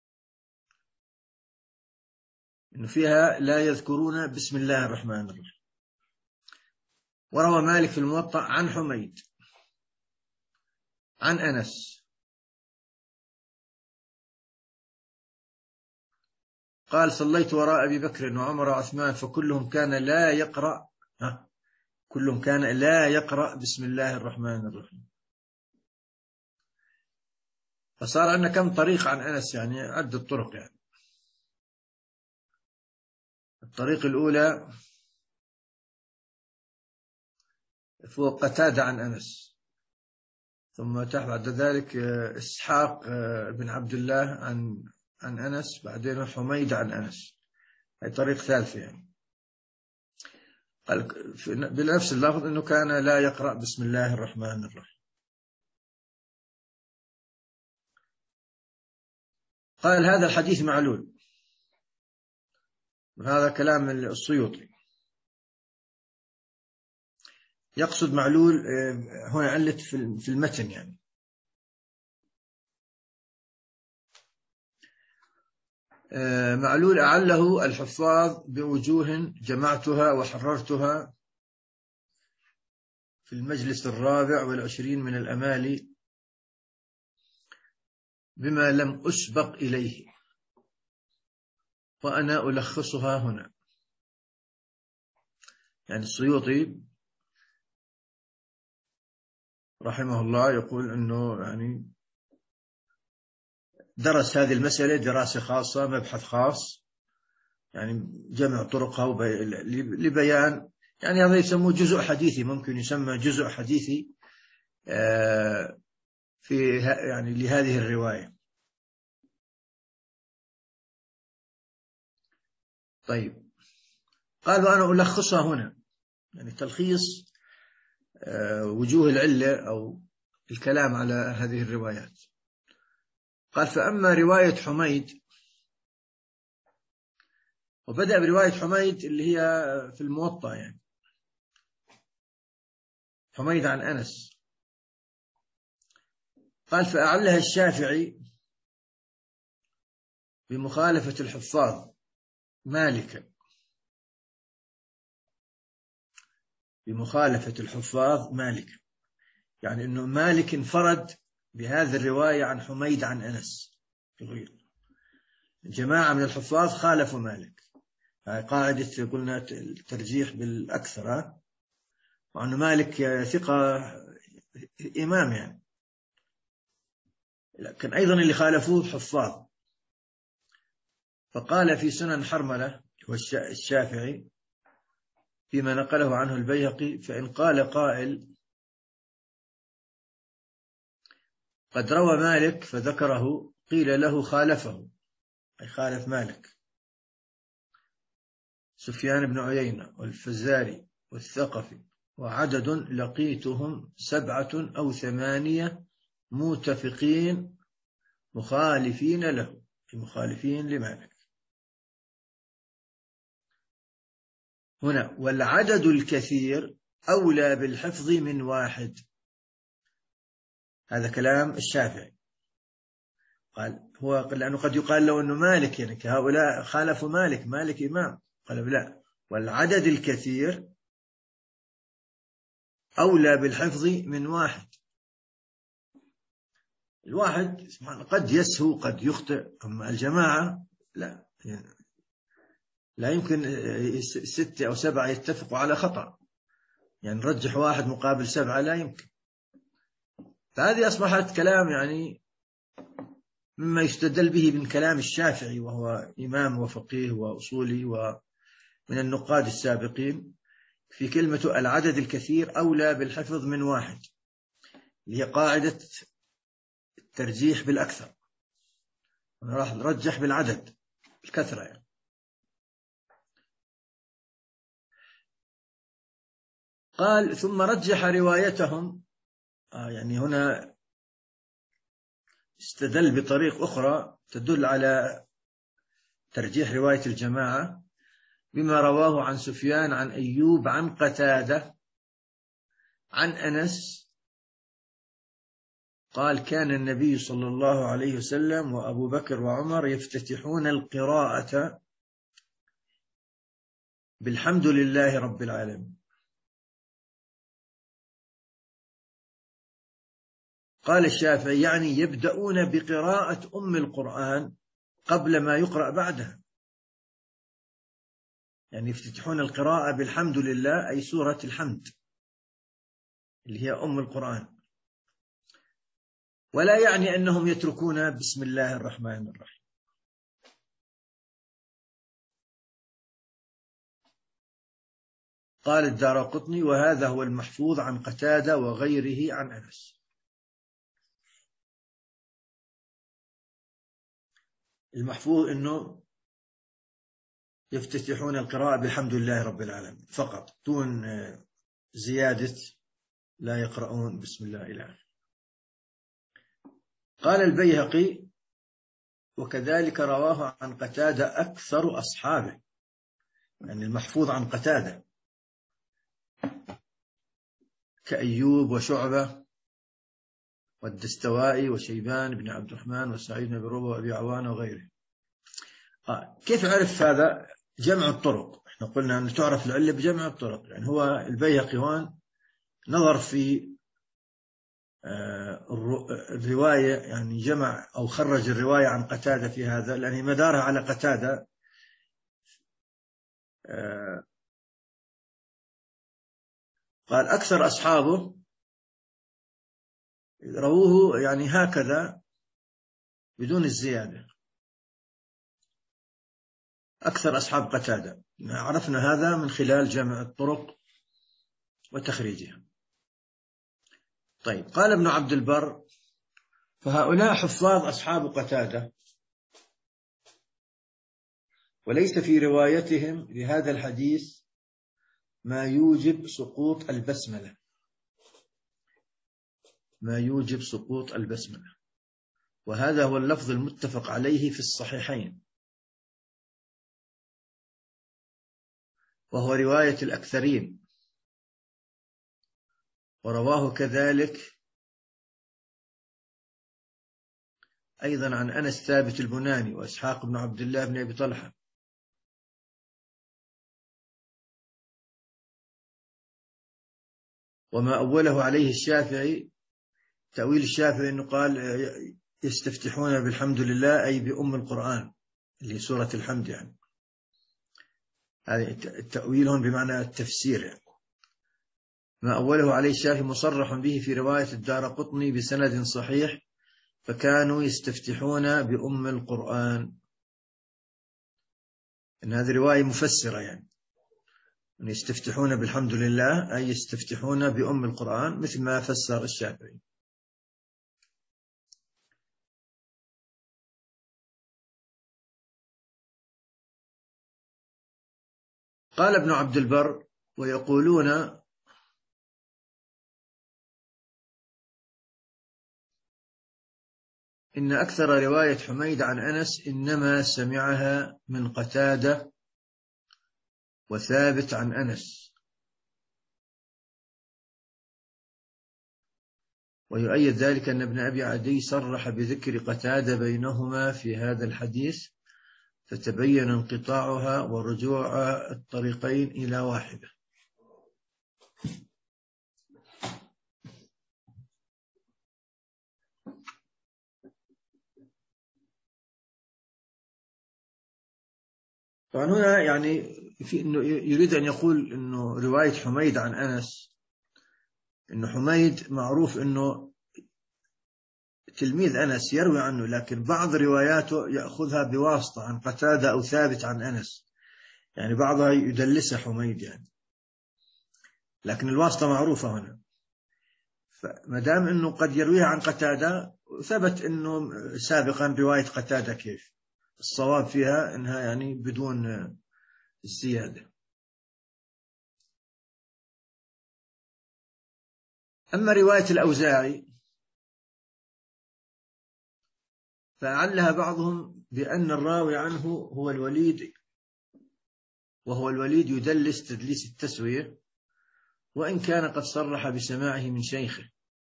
إنه فيها لا يذكرون بسم الله الرحمن الرحيم. وروى مالك في الموطأ عن حميد عن أنس قال صليت وراء أبي بكر وعمر وعثمان فكلهم كان لا يقرأ ها كلهم كان لا يقرأ بسم الله الرحمن الرحيم. فصار عندنا كم طريق عن أنس، يعني عدة طرق. يعني الطريق الأولى فوق قتادة عن أنس، ثم تحت بعد ذلك إسحاق بن عبد الله عن عن أنس، بعدين حميد عن أنس. هي طريق ثالثة. يعني قال بنفس اللفظ أنه كان لا يقرأ بسم الله الرحمن الرحيم. قال هذا الحديث معلول، وهذا كلام السيوطي. يقصد معلول هنا علة في المتن. يعني معلول أعله الحفاظ بوجوه جمعتها وحررتها في المجلس الرابع والعشرين من الأمالي بما لم أسبق إليه، وأنا ألخصها هنا. يعني السيوطي رحمه الله يقول أنه يعني درس هذه المسألة دراسة خاصة، مبحث خاص، يعني جمع طرقها لبيان. يعني هذا يسموه جزء حديثي، ممكن يسمى جزء حديثي في يعني لهذه الرواية. طيب قال وأنا ألخصها هنا، يعني تلخيص وجوه العلة أو الكلام على هذه الروايات. قال فأما رواية حميد، وبدأ برواية حميد اللي هي في الموطأ، يعني حميد عن أنس. قال فأعلها الشافعي بمخالفة الحفاظ مالكا، بمخالفة الحفاظ مالكا، يعني أنه مالك انفرد بهذه الرواية عن حميد عن أنس. جماعة من الحفاظ خالفوا مالك. هاي قاعدة قلنا الترجيح بالأكثر، وأنه مالك هو إمام يعني، لكن أيضا اللي خالفوه حفاظ. فقال في سنن حرملة هو الشافعي فيما نقله عنه البيهقي: فإن قال قائل قد روى مالك فذكره قيل له خالفه، أي خالف مالك سفيان بن عيينة والفزاري والثقفي وعدد لقيتهم سبعة أو ثمانية متفقين مخالفين له، مخالفين لمالك. هنا والعدد الكثير أولى بالحفظ من واحد. هذا كلام الشافعي. قال هو لأنه قد يقال له أنه مالك يعني هؤلاء خالفوا مالك، مالك إمام. قال لا، والعدد الكثير أولى بالحفظ من واحد. الواحد قد يسهو قد يخطئ، أما الجماعة لا، يعني لا يمكن ستة أو سبعة يتفقوا على خطأ، يعني نرجح واحد مقابل سبعة لا يمكن. فهذه أصبحت كلام يعني مما يستدل به من كلام الشافعي، وهو إمام وفقيه وأصولي ومن النقاد السابقين، في كلمة العدد الكثير أولى بالحفظ من واحد، اللي هي قاعدة الترجيح بالأكثر. أنا راح نرجح بالعدد الكثرة يعني. قال ثم رجح روايتهم، آه يعني هنا استدل بطريق أخرى تدل على ترجيح رواية الجماعة بما رواه عن سفيان عن أيوب عن قتادة عن أنس قال كان النبي صلى الله عليه وسلم وأبو بكر وعمر يفتتحون القراءة بالحمد لله رب العالمين. قال الشافعي يعني يبدأون بقراءة أم القرآن قبل ما يقرأ بعدها، يعني يفتتحون القراءة بالحمد لله أي سورة الحمد اللي هي أم القرآن، ولا يعني أنهم يتركون بسم الله الرحمن الرحيم. قال الدارقطني وهذا هو المحفوظ عن قتادة وغيره عن أنس. المحفوظ أنه يفتتحون القراءة بالحمد لله رب العالمين فقط دون زيادة لا يقرؤون بسم الله إله. قال البيهقي وكذلك رواه عن قتادة أكثر أصحابه، يعني المحفوظ عن قتادة كأيوب وشعبة والدستوائي وشيبان بن عبد الرحمن وسعيد بن ربه وأبي عوان وغيره. آه. كيف عرف هذا؟ جمع الطرق. احنا قلنا أن تعرف العلة بجمع الطرق، يعني هو البيهقي هون نظر في آه الرواية، يعني جمع أو خرج الرواية عن قتادة في هذا لأن مدارها على قتادة. آه قال أكثر أصحابه رووه يعني هكذا بدون الزيادة، أكثر أصحاب قتادة. عرفنا هذا من خلال جمع الطرق وتخريجها. طيب قال ابن عبد البر فهؤلاء حفاظ أصحاب قتادة وليس في روايتهم لهذا الحديث ما يوجب سقوط البسملة، ما يوجب سقوط البسملة، وهذا هو اللفظ المتفق عليه في الصحيحين، وهو رواية الأكثرين، ورواه كذلك أيضا عن أنس ثابت البناني وإسحاق بن عبد الله بن أبي طلحة. وما أوله عليه الشافعي تأويل الشافعي أنه قال يستفتحون بالحمد لله أي بأم القرآن اللي سورة الحمد، يعني هذا التأويل هون بمعنى التفسير. يعني ما أوله عليه الشافعي مصرح به في رواية الدارقطني بسند صحيح فكانوا يستفتحون بأم القرآن، إن هذه رواية مفسرة، يعني أن يستفتحون بالحمد لله أي يستفتحون بأم القرآن مثل ما فسر الشافعي. قال ابن عبد البر ويقولون إن أكثر رواية حميد عن أنس إنما سمعها من قتادة وثابت عن أنس، ويؤيد ذلك أن ابن أبي عدي صرح بذكر قتادة بينهما في هذا الحديث فتبين انقطاعها ورجوع الطريقين إلى واحدة. طبعا هنا يعني في إنه يريد أن يقول إنه رواية حميد عن أنس، إنه حميد معروف إنه تلميذ أنس يروي عنه، لكن بعض رواياته يأخذها بواسطة عن قتادة أو ثابت عن أنس، يعني بعضها يدلسها حميد يعني، لكن الواسطة معروفة هنا. فما دام إنه قد يرويها عن قتادة ثبت إنه سابقا رواية قتادة كيف الصواب فيها إنها يعني بدون الزيادة. أما رواية الأوزاعي فعلها بعضهم بأن الراوي عنه هو الوليد، وهو الوليد يدلس تدليس التسوية، وإن كان قد صرح بسماعه من شيخه.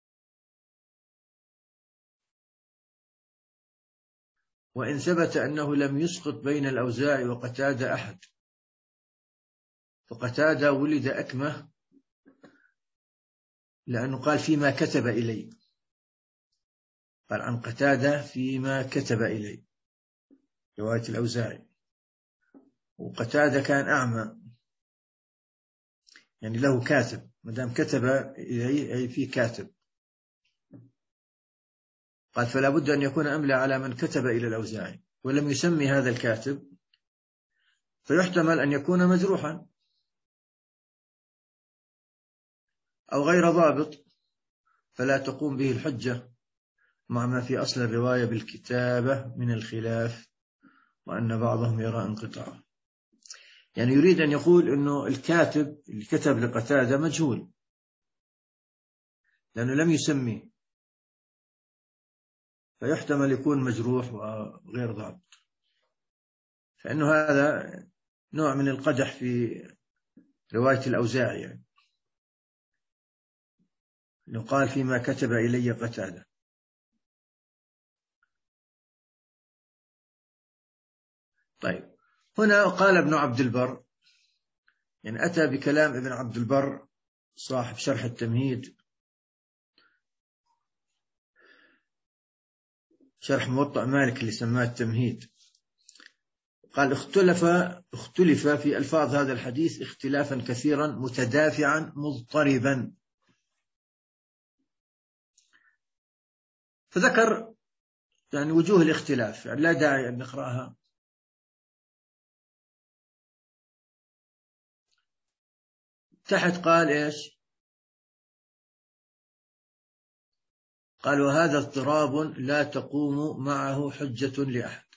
وإن ثبت أنه لم يسقط بين الأوزاعي وقتادة أحد، فقتادة ولد أكمه لأنه قال فيما كتب إلي، قال عن قتادة فيما كتب إلي، رواية الأوزاعي. وقتادة كان أعمى، يعني له كاتب، مدام كتب إليه أي في كاتب، قال فلا بد أن يكون أملى على من كتب إلى الأوزاعي، ولم يسمي هذا الكاتب، فيحتمل أن يكون مجروحا أو غير ضابط، فلا تقوم به الحجة مع ما في أصل الرواية بالكتابة من الخلاف، وأن بعضهم يرى انقطاعه. يعني يريد أن يقول أنه الكاتب اللي كتب لقتادة مجهول لأنه لم يسميه، فيحتمل يكون مجروح وغير ضابط. فإنه هذا نوع من القدح في رواية الأوزاعي، يعني أنه قال فيما كتب إلي قتادة. طيب، هنا قال ابن عبد البر، يعني أتى بكلام ابن عبد البر صاحب شرح التمهيد، شرح موطأ مالك اللي سماه التمهيد. قال اختلف اختلف في ألفاظ هذا الحديث اختلافا كثيرا متدافعا مضطربا، فذكر يعني وجوه الاختلاف، يعني لا داعي أن نقرأها. تحت قال إيش؟ قال وهذا اضطراب لا تقوم معه حجة لأحد.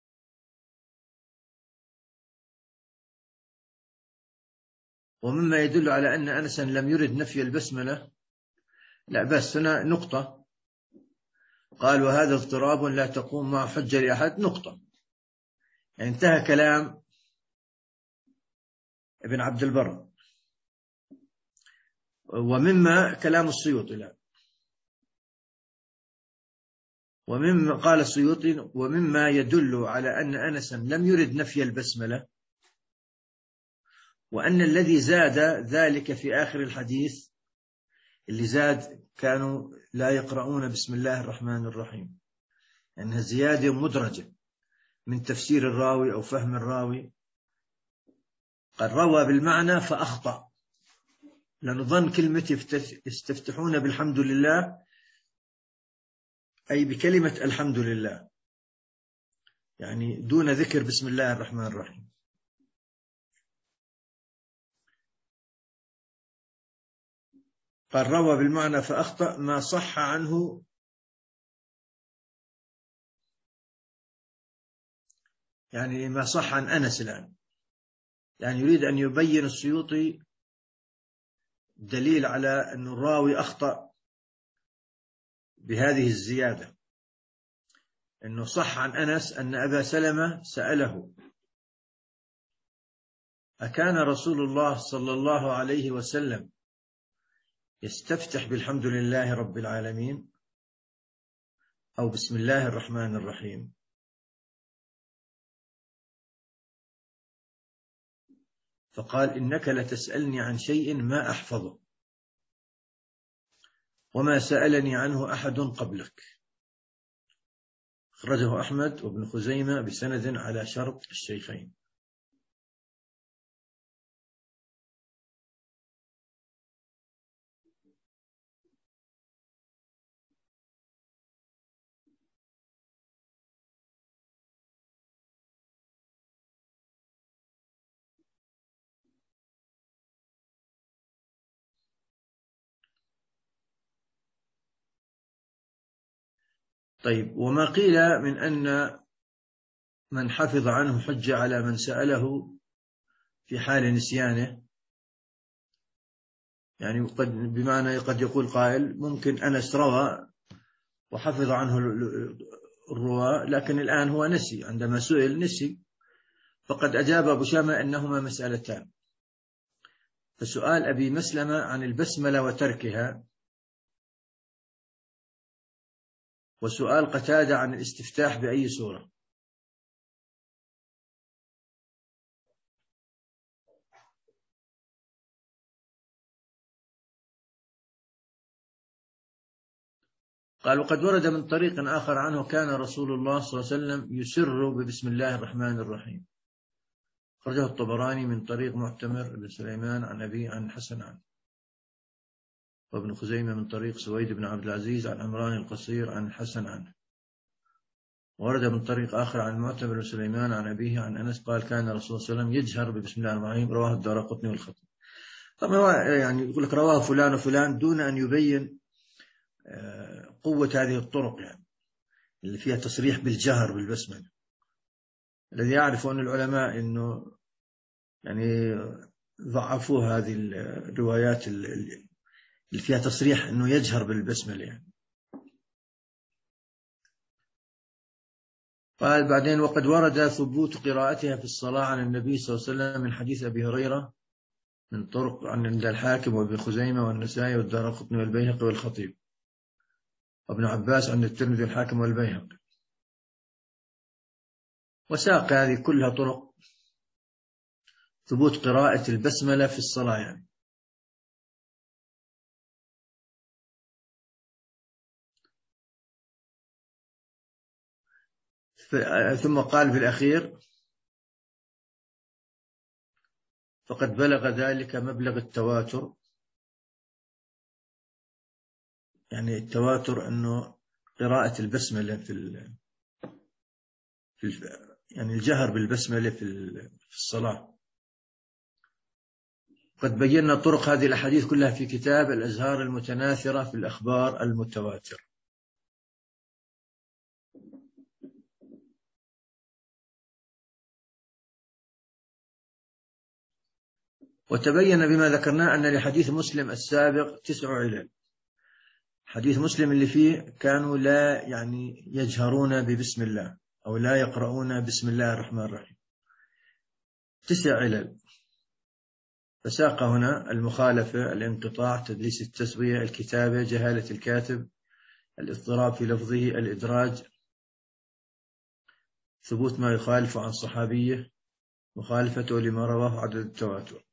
ومما يدل على أن أنسا لم يرد نفي البسملة، لا بس هنا نقطة، قال وهذا اضطراب لا تقوم معه حجة لأحد نقطة، يعني انتهى كلام ابن عبد البر. ومما كلام السيوطي، لا ومما قال السيوطي ومما يدل على أن أنسا لم يرد نفي البسملة، وأن الذي زاد ذلك في آخر الحديث، اللي زاد كانوا لا يقرؤون بسم الله الرحمن الرحيم، أنها زيادة مدرجة من تفسير الراوي أو فهم الراوي. قد روى بالمعنى فأخطأ، لنظن كلمة يستفتحون بالحمد لله أي بكلمة الحمد لله، يعني دون ذكر بسم الله الرحمن الرحيم. قال روى بالمعنى فأخطأ ما صح عنه، يعني ما صح عن أنس الآن، يعني يريد أن يبين السيوطي دليل على أن الراوي أخطأ بهذه الزيادة، أنه صح عن أنس أن أبا سلمة سأله أكان رسول الله صلى الله عليه وسلم يستفتح بالحمد لله رب العالمين أو بسم الله الرحمن الرحيم؟ فقال إنك لتسألني عن شيء ما أحفظه وما سألني عنه أحد قبلك. أخرجه أحمد وابن خزيمة بسند على شرط الشيخين. طيب، وما قيل من أن من حفظ عنه حجة على من سأله في حال نسيانه، يعني قد بمعنى قد يقول قائل ممكن أنس روى وحفظ عنه الرواة، لكن الآن هو نسي، عندما سئل نسي، فقد أجاب أبو شامة أنهما مسألتان. فسؤال أبي مسلمة عن البسملة وتركها، وسؤال قتادة عن الاستفتاح بأي سورة. قال وقد ورد من طريق آخر عنه كان رسول الله صلى الله عليه وسلم يسر ببسم الله الرحمن الرحيم، خرجه الطبراني من طريق معتمر بن سليمان عن أبي عن حسن عنه، وابن خزيمة من طريق سويد بن عبد العزيز عن عمران القصير عن حسن عنه. ورد من طريق آخر عن معتمر بن سليمان عن أبيه عن أنس قال كان رسول الله صلى الله عليه وسلم يجهر ببسم الله الرحمن الرحيم، رواه الدارقطني والخطيب. طبعا يعني يقول لك رواه فلان وفلان دون أن يبين قوة هذه الطرق، يعني اللي فيها تصريح بالجهر بالبسملة. الذي يعرف أن العلماء إنه يعني ضعفوا هذه الروايات اللي فيها تصريح إنه يجهر بالبسملة يعني. قال بعدين وقد ورد ثبوت قراءتها في الصلاة عن النبي صلى الله عليه وسلم من حديث أبي هريرة من طرق عن عند الحاكم وابن خزيمة والنسائي والدارقطني والبيهقي والخطيب، وابن عباس عند الترمذي والحاكم والبيهقي. وساق هذه كلها طرق ثبوت قراءة البسملة في الصلاة يعني. ثم قال في الأخير فقد بلغ ذلك مبلغ التواتر، يعني التواتر أنه قراءة البسملة في ال... في ال... يعني الجهر بالبسملة في ال... في الصلاة. قد بينا طرق هذه الأحاديث كلها في كتاب الأزهار المتناثرة في الأخبار المتواتر. وتبين بما ذكرناه أن لحديث مسلم السابق تسع علل. حديث مسلم اللي فيه كانوا لا يعني يجهرون ببسم الله أو لا يقرؤون بسم الله الرحمن الرحيم، تسع علل. فساق هنا المخالفة، الانقطاع، تدليس التسوية، الكتابة، جهالة الكاتب، الاضطراب في لفظه، الإدراج، ثبوت ما يخالف عن صحابيه، مخالفته لما رواه عدد التواتر.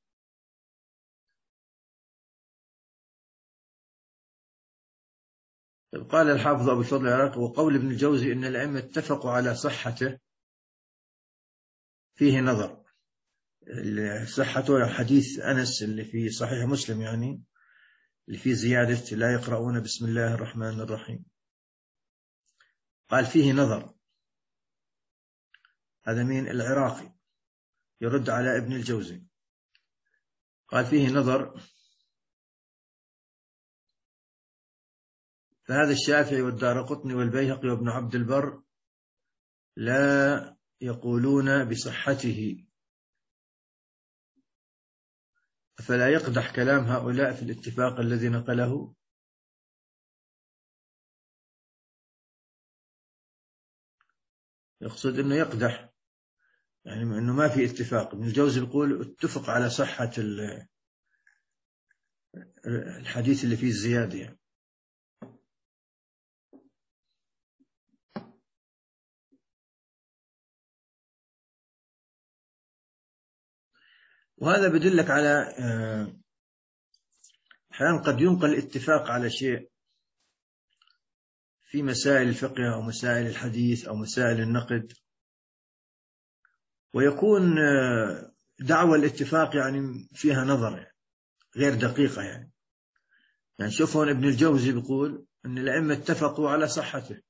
قال الحافظ أبو الفضل العراقي وقول ابن الجوزي إن الأئمة اتفقوا على صحته فيه نظر. صحته حديث أنس اللي في صحيح مسلم يعني اللي فيه زيادة لا يقرؤون بسم الله الرحمن الرحيم، قال فيه نظر. هذا مين؟ العراقي يرد على ابن الجوزي، قال فيه نظر. فهذا الشافعي والدارقطني والبيهقي وابن عبد البر لا يقولون بصحته، فلا يقدح كلام هؤلاء في الاتفاق الذي نقله. يقصد أنه يقدح، يعني أنه ما في اتفاق. ابن الجوزي يقول اتفق على صحة الحديث اللي فيه الزيادة يعني. وهذا بدلك على أحيانا قد ينقل الاتفاق على شيء في مسائل الفقه أو مسائل الحديث أو مسائل النقد، ويكون دعوى الاتفاق يعني فيها نظر يعني غير دقيقة يعني. يعني شوفوا ابن الجوزي بيقول أن الأئمة اتفقوا على صحته،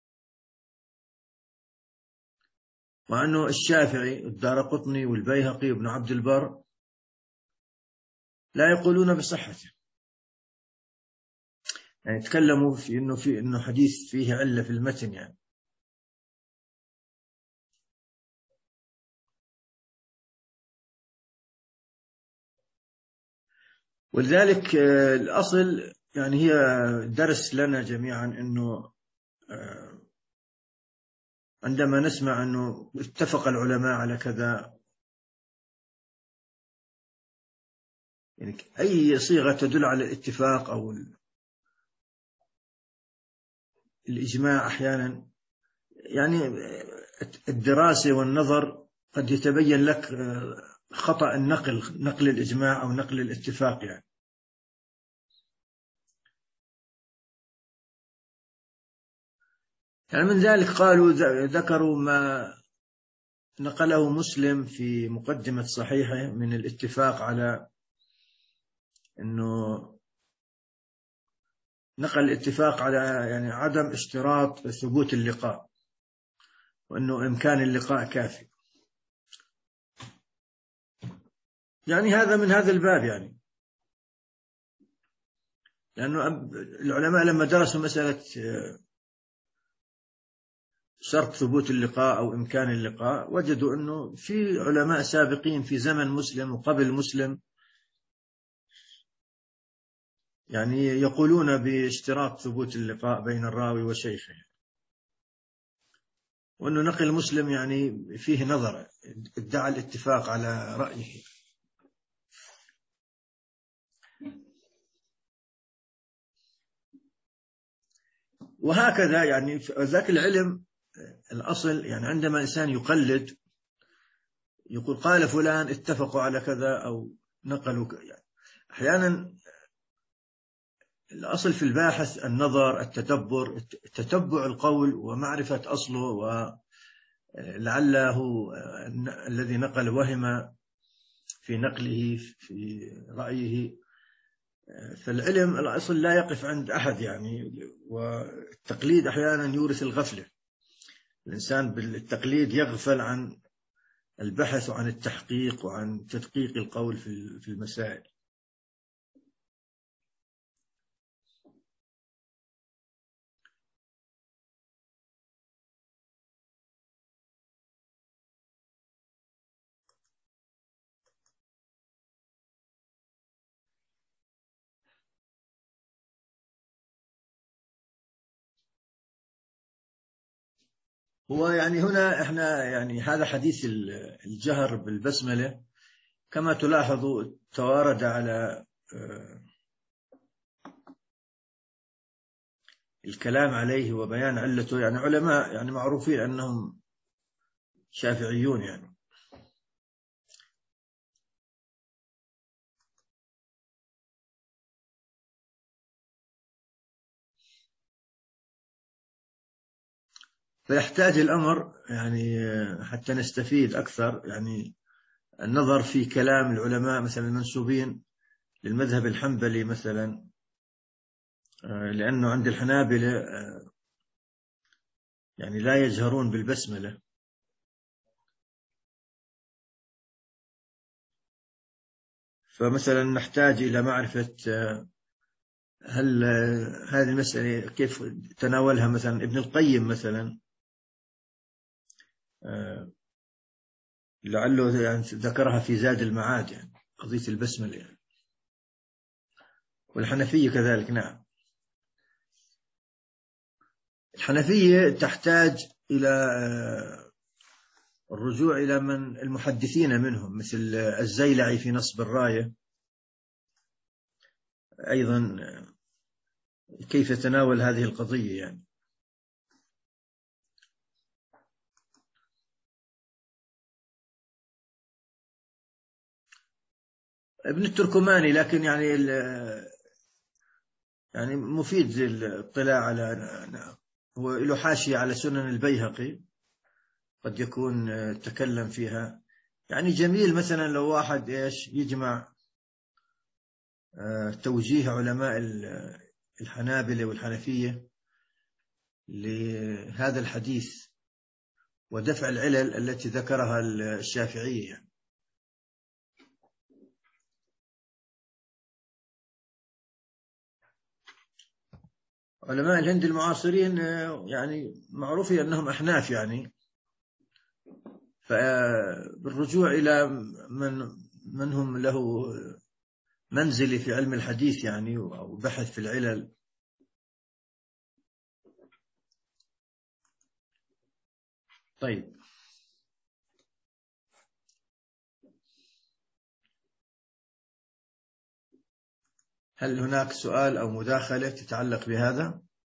وأنه الشافعي والدارقطني والبيهقي وابن عبد البر لا يقولون بصحته، يعني تكلموا في إنه في إنه حديث فيه علة في المتن يعني. ولذلك الأصل يعني هي درس لنا جميعا أنه عندما نسمع أنه اتفق العلماء على كذا، يعني أي صيغة تدل على الاتفاق أو الإجماع أحيانا، يعني الدراسة والنظر قد يتبين لك خطأ النقل، نقل الإجماع أو نقل الاتفاق يعني. يعني من ذلك قالوا ذكروا ما نقله مسلم في مقدمة صحيحه من الاتفاق على أنه نقل الاتفاق على يعني عدم اشتراط ثبوت اللقاء، وأنه إمكان اللقاء كافي. يعني هذا من هذا الباب، يعني لأنه العلماء لما درسوا مسألة شرط ثبوت اللقاء أو إمكان اللقاء وجدوا أنه في علماء سابقين في زمن مسلم وقبل مسلم يعني يقولون باشتراط ثبوت اللقاء بين الراوي وشيخه، وأنه نقل مسلم يعني فيه نظر، ادعى الاتفاق على رأيه. وهكذا يعني ذاك العلم الأصل، يعني عندما إنسان يقلد يقول قال فلان اتفقوا على كذا أو نقلوا يعني، أحيانا الأصل في الباحث النظر، التدبر، تتبع القول ومعرفة أصله، ولعله الذي نقل وهم في نقله في رأيه. فالعلم الأصل لا يقف عند أحد يعني، والتقليد أحيانا يورث الغفلة، الإنسان بالتقليد يغفل عن البحث وعن التحقيق وعن تدقيق القول في المسائل. هو يعني هنا احنا يعني هذا حديث الجهر بالبسملة كما تلاحظوا توارد على الكلام عليه وبيان علته، يعني علماء يعني معروفين أنهم شافعيون يعني. فيحتاج الأمر يعني حتى نستفيد أكثر يعني النظر في كلام العلماء مثلا المنسوبين للمذهب الحنبلي مثلا، لأنه عند الحنابلة يعني لا يجهرون بالبسملة، فمثلا نحتاج إلى معرفة هل هذه المسألة كيف تناولها مثلا ابن القيم مثلا، لعله يعني ذكرها في زاد المعاد يعني قضية البسملة يعني. والحنفية كذلك. نعم، الحنفية تحتاج إلى الرجوع إلى من المحدثين منهم مثل الزيلعي في نصب الراية أيضا كيف تناول هذه القضية يعني. ابن التركماني لكن يعني يعني مفيد الاطلاع على، هو له حاشية على سنن البيهقي قد يكون تكلم فيها، يعني جميل مثلا لو واحد ايش يجمع توجيه علماء الحنابلة والحنفية لهذا الحديث ودفع العلل التي ذكرها الشافعية يعني. علماء الهند المعاصرين يعني معروفين أنهم أحناف يعني، فبالرجوع إلى من من هم له منزلي في علم الحديث يعني، أو بحث في العلل. طيب، هل هناك سؤال أو مداخلة تتعلق بهذا؟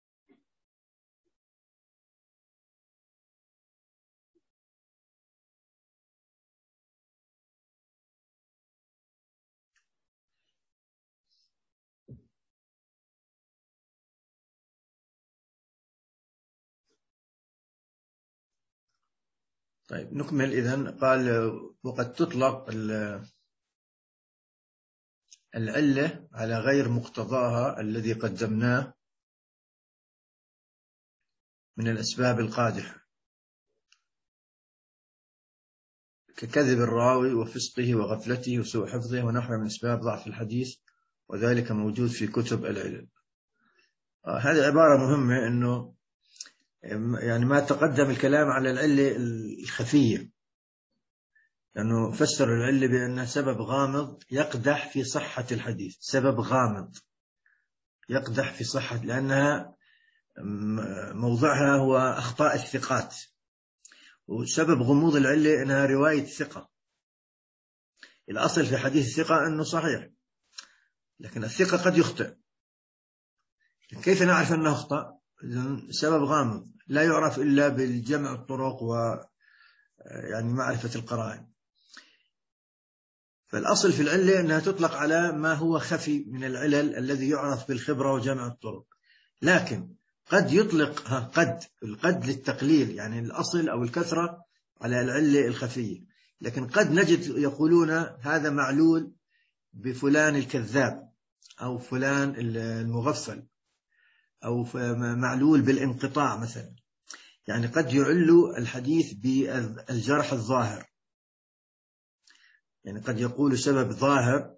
طيب نكمل إذن. قال وقد تطلق العلة على غير مقتضاها الذي قدمناه من الأسباب القادحة، ككذب الراوي وفسقه وغفلته وسوء حفظه ونحو من أسباب ضعف الحديث، وذلك موجود في كتب العلل. آه هذه عبارة مهمة، أنه يعني ما تقدم الكلام على العلة الخفية، لأنه فسر العلة بأنها سبب غامض يقدح في صحة الحديث، سبب غامض يقدح في صحة، لأنها موضعها هو أخطاء الثقات، وسبب غموض العلة أنها رواية ثقة. الأصل في حديث الثقة أنه صحيح، لكن الثقة قد يخطئ. كيف نعرف أنه أخطأ؟ سبب غامض لا يعرف إلا بالجمع الطرق و يعني معرفة القرائن. فالأصل في العلة أنها تطلق على ما هو خفي من العلل الذي يعرف بالخبرة وجمع الطرق، لكن قد يطلق قد القد للتقليل، يعني الأصل أو الكثرة على العلة الخفية، لكن قد نجد يقولون هذا معلول بفلان الكذاب أو فلان المغفل أو معلول بالانقطاع مثلا. يعني قد يعل الحديث بالجرح الظاهر، يعني قد يقول سبب ظاهر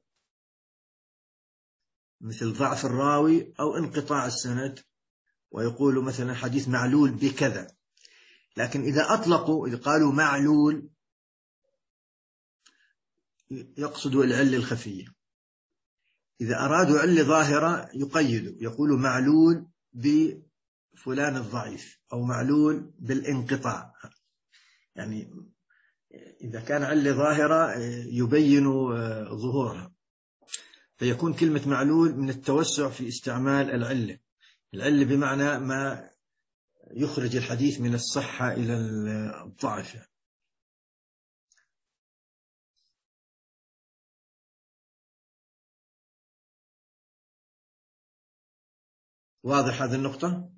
مثل ضعف الراوي أو انقطاع السند، ويقول مثلا حديث معلول بكذا. لكن إذا أطلقوا، إذا قالوا معلول، يقصدوا العلة الخفية. إذا أرادوا علة ظاهرة يقيدوا، يقولوا معلول بفلان الضعيف أو معلول بالانقطاع. يعني إذا كان علة ظاهرة يبين ظهورها، فيكون كلمة معلول من التوسع في استعمال العلة. العلة بمعنى ما يخرج الحديث من الصحة إلى الضعف. واضح هذه النقطة؟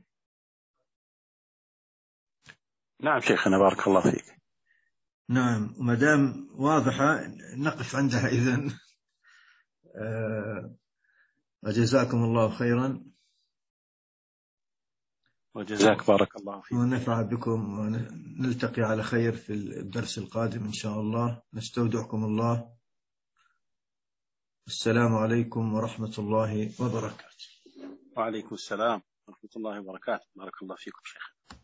نعم شيخنا بارك الله فيك. نعم، ومدام واضحة نقف عندها إذن. وجزاكم الله خيرا. وجزاك بارك الله فيك. ونفع بكم، ونلتقي على خير في الدرس القادم إن شاء الله. نستودعكم الله. السلام عليكم ورحمة الله وبركاته. وعليكم السلام ورحمة الله وبركاته. بارك الله فيكم شيخ.